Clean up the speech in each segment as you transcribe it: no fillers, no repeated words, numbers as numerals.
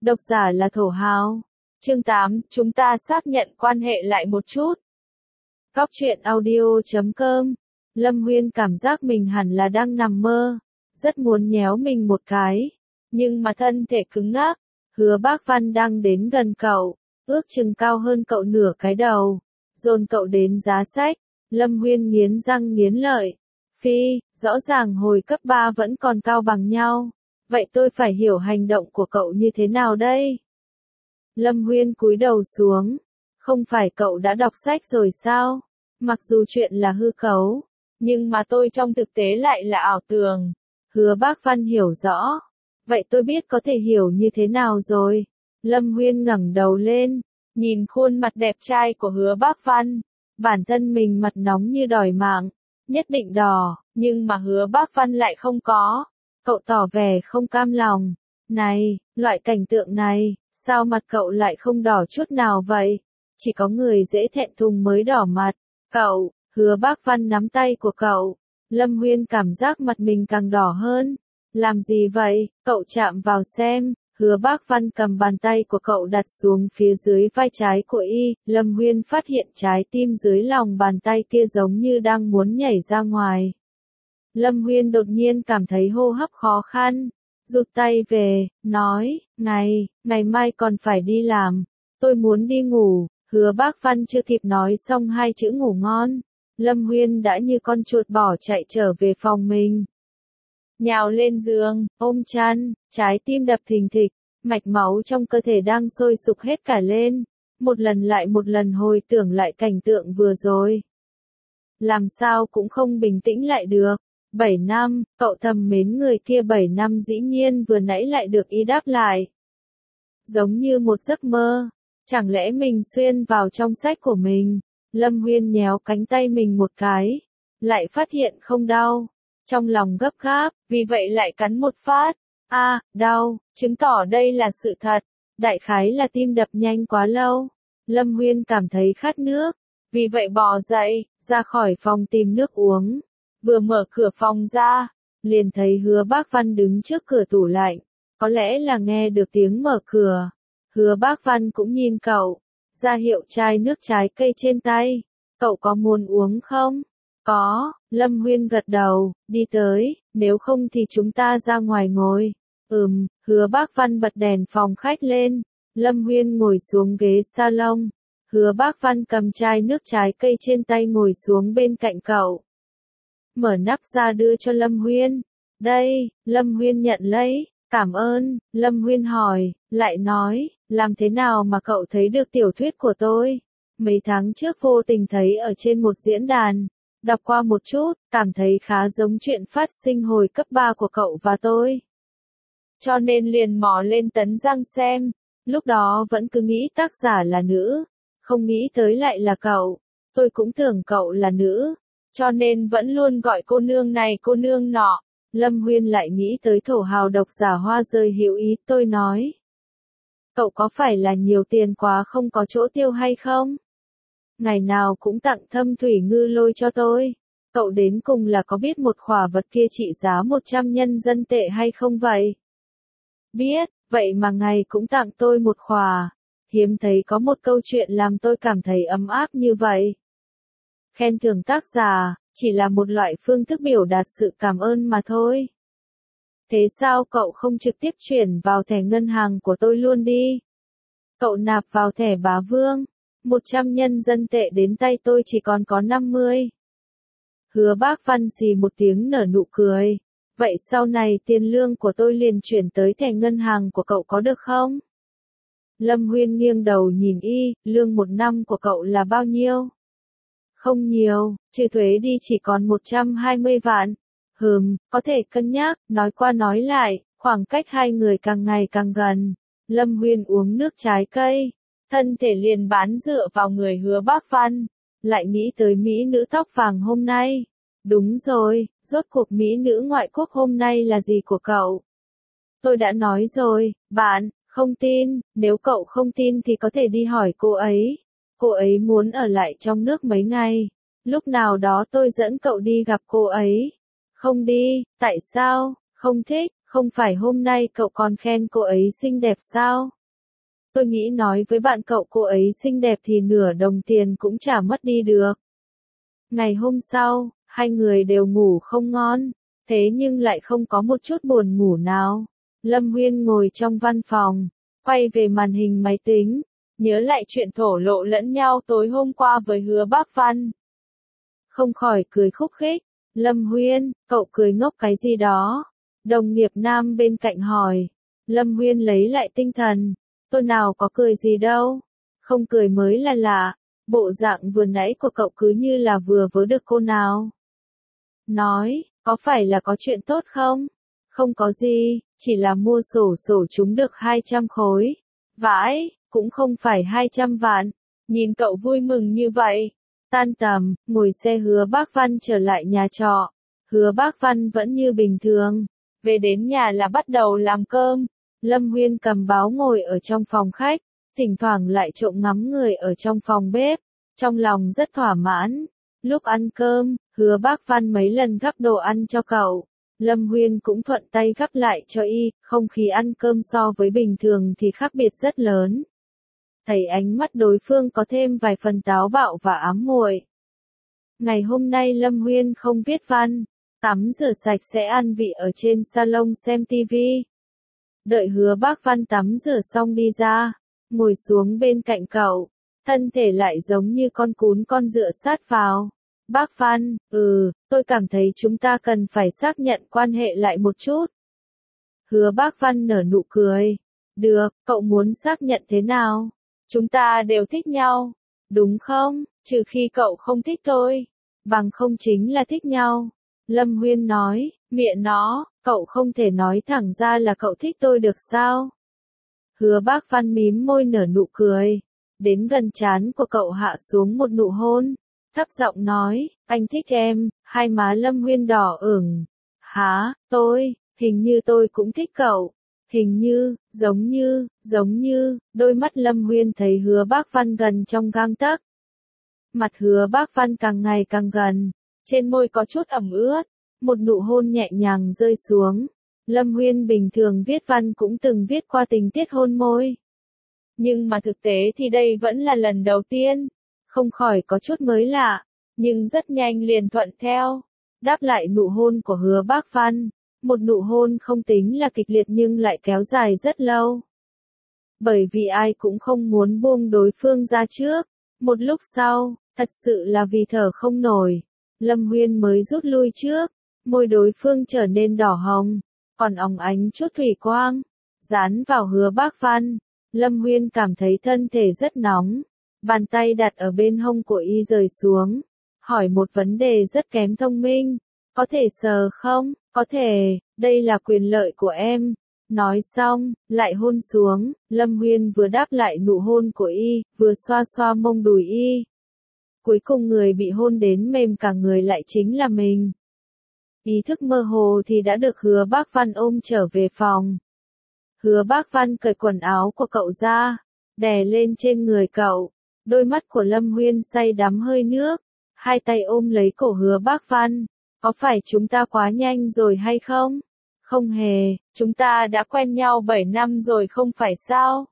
Độc giả là Thổ Hào. Chương 8, chúng ta xác nhận quan hệ lại một chút. Góc truyện audio.com. Lâm Huyên cảm giác mình hẳn là đang nằm mơ, rất muốn nhéo mình một cái, nhưng mà thân thể cứng ngắc. Hứa Bác Văn đang đến gần cậu, ước chừng cao hơn cậu nửa cái đầu, dồn cậu đến giá sách. Lâm Huyên nghiến răng nghiến lợi. Phi, rõ ràng hồi cấp 3 vẫn còn cao bằng nhau. Vậy tôi phải hiểu hành động của cậu như thế nào đây? Lâm Huyên cúi đầu xuống. Không phải cậu đã đọc sách rồi sao? Mặc dù chuyện là hư cấu, nhưng mà tôi trong thực tế lại là ảo tưởng. Hứa Bác Văn hiểu rõ. Vậy tôi biết có thể hiểu như thế nào rồi. Lâm Huyên ngẩng đầu lên, nhìn khuôn mặt đẹp trai của Hứa Bác Văn. Bản thân mình mặt nóng như đòi mạng, nhất định đỏ, nhưng mà Hứa Bác Văn lại không có. Cậu tỏ vẻ không cam lòng. Này, loại cảnh tượng này, sao mặt cậu lại không đỏ chút nào vậy? Chỉ có người dễ thẹn thùng mới đỏ mặt. Cậu, Hứa Bác Văn nắm tay của cậu. Lâm Huyên cảm giác mặt mình càng đỏ hơn. Làm gì vậy? Cậu chạm vào xem. Hứa Bác Văn cầm bàn tay của cậu đặt xuống phía dưới vai trái của y. Lâm Huyên phát hiện trái tim dưới lòng bàn tay kia giống như đang muốn nhảy ra ngoài. Lâm Huyên đột nhiên cảm thấy hô hấp khó khăn, rụt tay về, nói, ngày mai còn phải đi làm, tôi muốn đi ngủ. Hứa Bác Văn chưa kịp nói xong hai chữ ngủ ngon, Lâm Huyên đã như con chuột bỏ chạy trở về phòng mình. Nhào lên giường, ôm chăn, trái tim đập thình thịch, mạch máu trong cơ thể đang sôi sục hết cả lên, một lần lại một lần hồi tưởng lại cảnh tượng vừa rồi. Làm sao cũng không bình tĩnh lại được. 7 năm, cậu thầm mến người kia 7 năm dĩ nhiên vừa nãy lại được y đáp lại. Giống như một giấc mơ, chẳng lẽ mình xuyên vào trong sách của mình? Lâm Huyên nhéo cánh tay mình một cái, lại phát hiện không đau. Trong lòng gấp gáp, vì vậy lại cắn một phát. Đau, chứng tỏ đây là sự thật. Đại khái là tim đập nhanh quá lâu. Lâm Huyên cảm thấy khát nước, vì vậy bò dậy, ra khỏi phòng tìm nước uống. Vừa mở cửa phòng ra, liền thấy Hứa Bác Văn đứng trước cửa tủ lạnh. Có lẽ là nghe được tiếng mở cửa. Hứa Bác Văn cũng nhìn cậu, ra hiệu chai nước trái cây trên tay. Cậu có muốn uống không? Có, Lâm Huyên gật đầu, đi tới, nếu không thì chúng ta ra ngoài ngồi. Hứa Bác Văn bật đèn phòng khách lên. Lâm Huyên ngồi xuống ghế salon. Hứa Bác Văn cầm chai nước trái cây trên tay ngồi xuống bên cạnh cậu. Mở nắp ra đưa cho Lâm Huyên. Đây, Lâm Huyên nhận lấy, cảm ơn. Lâm Huyên hỏi, lại nói, làm thế nào mà cậu thấy được tiểu thuyết của tôi? Mấy tháng trước vô tình thấy ở trên một diễn đàn, đọc qua một chút, cảm thấy khá giống chuyện phát sinh hồi cấp 3 của cậu và tôi. Cho nên liền mò lên tấn răng xem, lúc đó vẫn cứ nghĩ tác giả là nữ, không nghĩ tới lại là cậu. Tôi cũng tưởng cậu là nữ, cho nên vẫn luôn gọi cô nương này cô nương nọ. Lâm Huyên lại nghĩ tới Thổ Hào độc giả Hoa Rơi Hữu Ý. Tôi nói, cậu có phải là nhiều tiền quá không có chỗ tiêu hay không? Ngày nào cũng tặng Thâm Thủy Ngư Lôi cho tôi. Cậu đến cùng là có biết một khỏa vật kia trị giá 100 nhân dân tệ hay không vậy? Biết, vậy mà ngày cũng tặng tôi một khỏa. Hiếm thấy có một câu chuyện làm tôi cảm thấy ấm áp như vậy. Khen thưởng tác giả, chỉ là một loại phương thức biểu đạt sự cảm ơn mà thôi. Thế sao cậu không trực tiếp chuyển vào thẻ ngân hàng của tôi luôn đi? Cậu nạp vào thẻ Bá Vương, 100 nhân dân tệ đến tay tôi chỉ còn có 50. Hứa Bác Văn xì một tiếng nở nụ cười. Vậy sau này tiền lương của tôi liền chuyển tới thẻ ngân hàng của cậu có được không? Lâm Huyên nghiêng đầu nhìn y, lương một năm của cậu là bao nhiêu? Không nhiều, trừ thuế đi chỉ còn 120 vạn. Có thể cân nhắc. Nói qua nói lại, khoảng cách hai người càng ngày càng gần. Lâm Huyên uống nước trái cây, thân thể liền bán dựa vào người Hứa Bác Văn. Lại nghĩ tới mỹ nữ tóc vàng hôm nay. Đúng rồi, rốt cuộc mỹ nữ ngoại quốc hôm nay là gì của cậu? Tôi đã nói rồi, bạn, không tin, nếu cậu không tin thì có thể đi hỏi cô ấy. Cô ấy muốn ở lại trong nước mấy ngày. Lúc nào đó tôi dẫn cậu đi gặp cô ấy. Không đi, tại sao? Không thích, Không phải hôm nay cậu còn khen cô ấy xinh đẹp sao? Tôi nghĩ nói với bạn cậu cô ấy xinh đẹp thì nửa đồng tiền cũng chả mất đi được. Ngày hôm sau, hai người đều ngủ không ngon, thế nhưng lại không có một chút buồn ngủ nào. Lâm Huyên ngồi trong văn phòng, quay về màn hình máy tính, nhớ lại chuyện thổ lộ lẫn nhau tối hôm qua với Hứa Bác Văn. Không khỏi cười khúc khích, Lâm Huyên, cậu cười ngốc cái gì đó? Đồng nghiệp nam bên cạnh hỏi. Lâm Huyên lấy lại tinh thần, tôi nào có cười gì đâu, không cười mới là lạ, bộ dạng vừa nãy của cậu cứ như là vừa vớ được cô nào. Nói, có phải là có chuyện tốt không? Không có gì, chỉ là mua sổ trúng được 200 khối. Vãi, cũng không phải 200 vạn. Nhìn cậu vui mừng như vậy. Tan tầm, ngồi xe Hứa Bác Văn trở lại nhà trọ. Hứa Bác Văn vẫn như bình thường. Về đến nhà là bắt đầu làm cơm. Lâm Huyên cầm báo ngồi ở trong phòng khách. Thỉnh thoảng lại trộm ngắm người ở trong phòng bếp. Trong lòng rất thỏa mãn. Lúc ăn cơm, Hứa Bác Văn mấy lần gắp đồ ăn cho cậu. Lâm Huyên cũng thuận tay gắp lại cho y, không khí ăn cơm so với bình thường thì khác biệt rất lớn. Thấy ánh mắt đối phương có thêm vài phần táo bạo và ám muội. Ngày hôm nay Lâm Huyên không viết văn, tắm rửa sạch sẽ ăn vị ở trên salon xem tivi. Đợi Hứa Bác Văn tắm rửa xong đi ra, ngồi xuống bên cạnh cậu, thân thể lại giống như con cún con dựa sát vào. Bác Văn, tôi cảm thấy chúng ta cần phải xác nhận quan hệ lại một chút. Hứa Bác Văn nở nụ cười. Được, cậu muốn xác nhận thế nào? Chúng ta đều thích nhau, đúng không? Trừ khi cậu không thích tôi. Bằng không chính là thích nhau. Lâm Huyên nói, mẹ nó, cậu không thể nói thẳng ra là cậu thích tôi được sao? Hứa Bác Văn mím môi nở nụ cười. Đến gần trán của cậu hạ xuống một nụ hôn. Thấp giọng nói, anh thích em. Hai má Lâm Huyên đỏ ửng. Hả, hình như tôi cũng thích cậu. Hình như, giống như, đôi mắt Lâm Huyên thấy Hứa Bác Văn gần trong gang tấc. Mặt Hứa Bác Văn càng ngày càng gần, trên môi có chút ẩm ướt, một nụ hôn nhẹ nhàng rơi xuống. Lâm Huyên bình thường viết văn cũng từng viết qua tình tiết hôn môi. Nhưng mà thực tế thì đây vẫn là lần đầu tiên, không khỏi có chút mới lạ, nhưng rất nhanh liền thuận theo, đáp lại nụ hôn của Hứa Bác Văn. Một nụ hôn không tính là kịch liệt nhưng lại kéo dài rất lâu. Bởi vì ai cũng không muốn buông đối phương ra trước. Một lúc sau, thật sự là vì thở không nổi, Lâm Huyên mới rút lui trước. Môi đối phương trở nên đỏ hồng, còn óng ánh chút thủy quang, dán vào Hứa Bác Văn. Lâm Huyên cảm thấy thân thể rất nóng, bàn tay đặt ở bên hông của y rời xuống, hỏi một vấn đề rất kém thông minh. Có thể sờ không? Có thể, đây là quyền lợi của em. Nói xong, lại hôn xuống, Lâm Huyên vừa đáp lại nụ hôn của y, vừa xoa xoa mông đùi y. Cuối cùng người bị hôn đến mềm cả người lại chính là mình. Ý thức mơ hồ thì đã được Hứa Bác Văn ôm trở về phòng. Hứa Bác Văn cởi quần áo của cậu ra, đè lên trên người cậu. Đôi mắt của Lâm Huyên say đắm hơi nước, hai tay ôm lấy cổ Hứa Bác Văn. Có phải chúng ta quá nhanh rồi hay không? Không hề, chúng ta đã quen nhau 7 năm rồi không phải sao?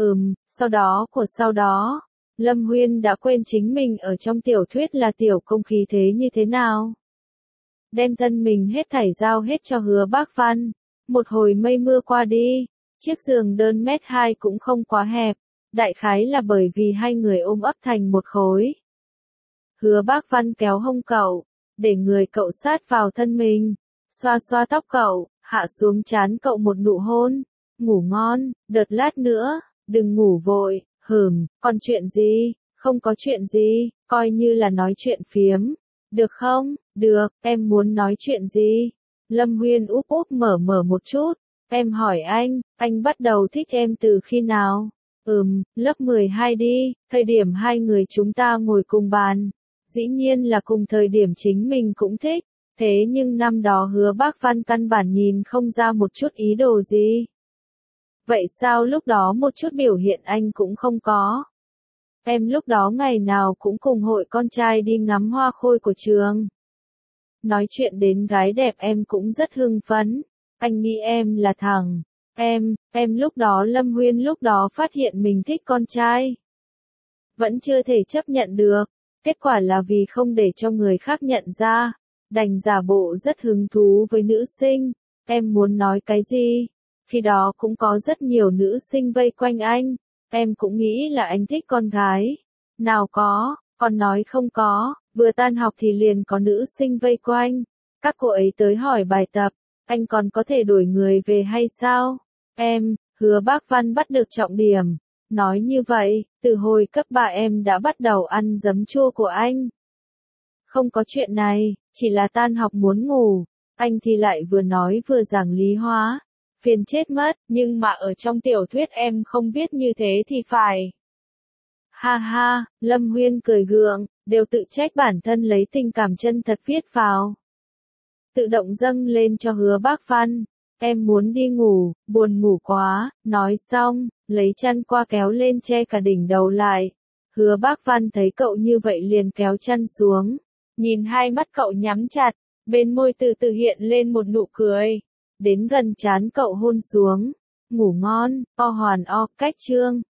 Sau đó, Lâm Huyên đã quên chính mình ở trong tiểu thuyết là tiểu công khí thế như thế nào. Đem thân mình hết thảy giao hết cho Hứa Bác Văn. Một hồi mây mưa qua đi, chiếc giường đơn 1m2 cũng không quá hẹp, đại khái là bởi vì hai người ôm ấp thành một khối. Hứa Bác Văn kéo hông cậu, để người cậu sát vào thân mình, xoa xoa tóc cậu, hạ xuống trán cậu một nụ hôn. Ngủ ngon, đợt lát nữa, đừng ngủ vội. Còn chuyện gì? Không có chuyện gì, coi như là nói chuyện phiếm. Được không? Được, em muốn nói chuyện gì? Lâm Huyên úp mở một chút. Em hỏi anh bắt đầu thích em từ khi nào? Lớp 12 đi, thời điểm hai người chúng ta ngồi cùng bàn. Dĩ nhiên là cùng thời điểm chính mình cũng thích, thế nhưng năm đó Hứa Bác Văn căn bản nhìn không ra một chút ý đồ gì. Vậy sao lúc đó một chút biểu hiện anh cũng không có? Em lúc đó ngày nào cũng cùng hội con trai đi ngắm hoa khôi của trường. Nói chuyện đến gái đẹp em cũng rất hưng phấn. Anh nghĩ em là thằng. Em lúc đó Lâm Huyên lúc đó phát hiện mình thích con trai. Vẫn chưa thể chấp nhận được. Kết quả là vì không để cho người khác nhận ra. Đành giả bộ rất hứng thú với nữ sinh. Em muốn nói cái gì? Khi đó cũng có rất nhiều nữ sinh vây quanh anh. Em cũng nghĩ là anh thích con gái. Nào có, con nói không có. Vừa tan học thì liền có nữ sinh vây quanh. Các cô ấy tới hỏi bài tập. Anh còn có thể đổi người về hay sao? Hứa Bác Văn bắt được trọng điểm. Nói như vậy, từ hồi cấp 3 em đã bắt đầu ăn giấm chua của anh. Không có chuyện này, chỉ là tan học muốn ngủ. Anh thì lại vừa nói vừa giảng lý hóa. Phiền chết mất, nhưng mà ở trong tiểu thuyết em không viết như thế thì phải. Ha ha, Lâm Huyên cười gượng, đều tự trách bản thân lấy tình cảm chân thật viết vào. Tự động dâng lên cho Hứa Bác Văn. Em muốn đi ngủ, buồn ngủ quá, nói xong, lấy chăn qua kéo lên che cả đỉnh đầu lại. Hứa Bác Văn thấy cậu như vậy liền kéo chăn xuống. Nhìn hai mắt cậu nhắm chặt, bên môi từ từ hiện lên một nụ cười. Đến gần trán cậu hôn xuống. Ngủ ngon, o hoàn o, cách chương.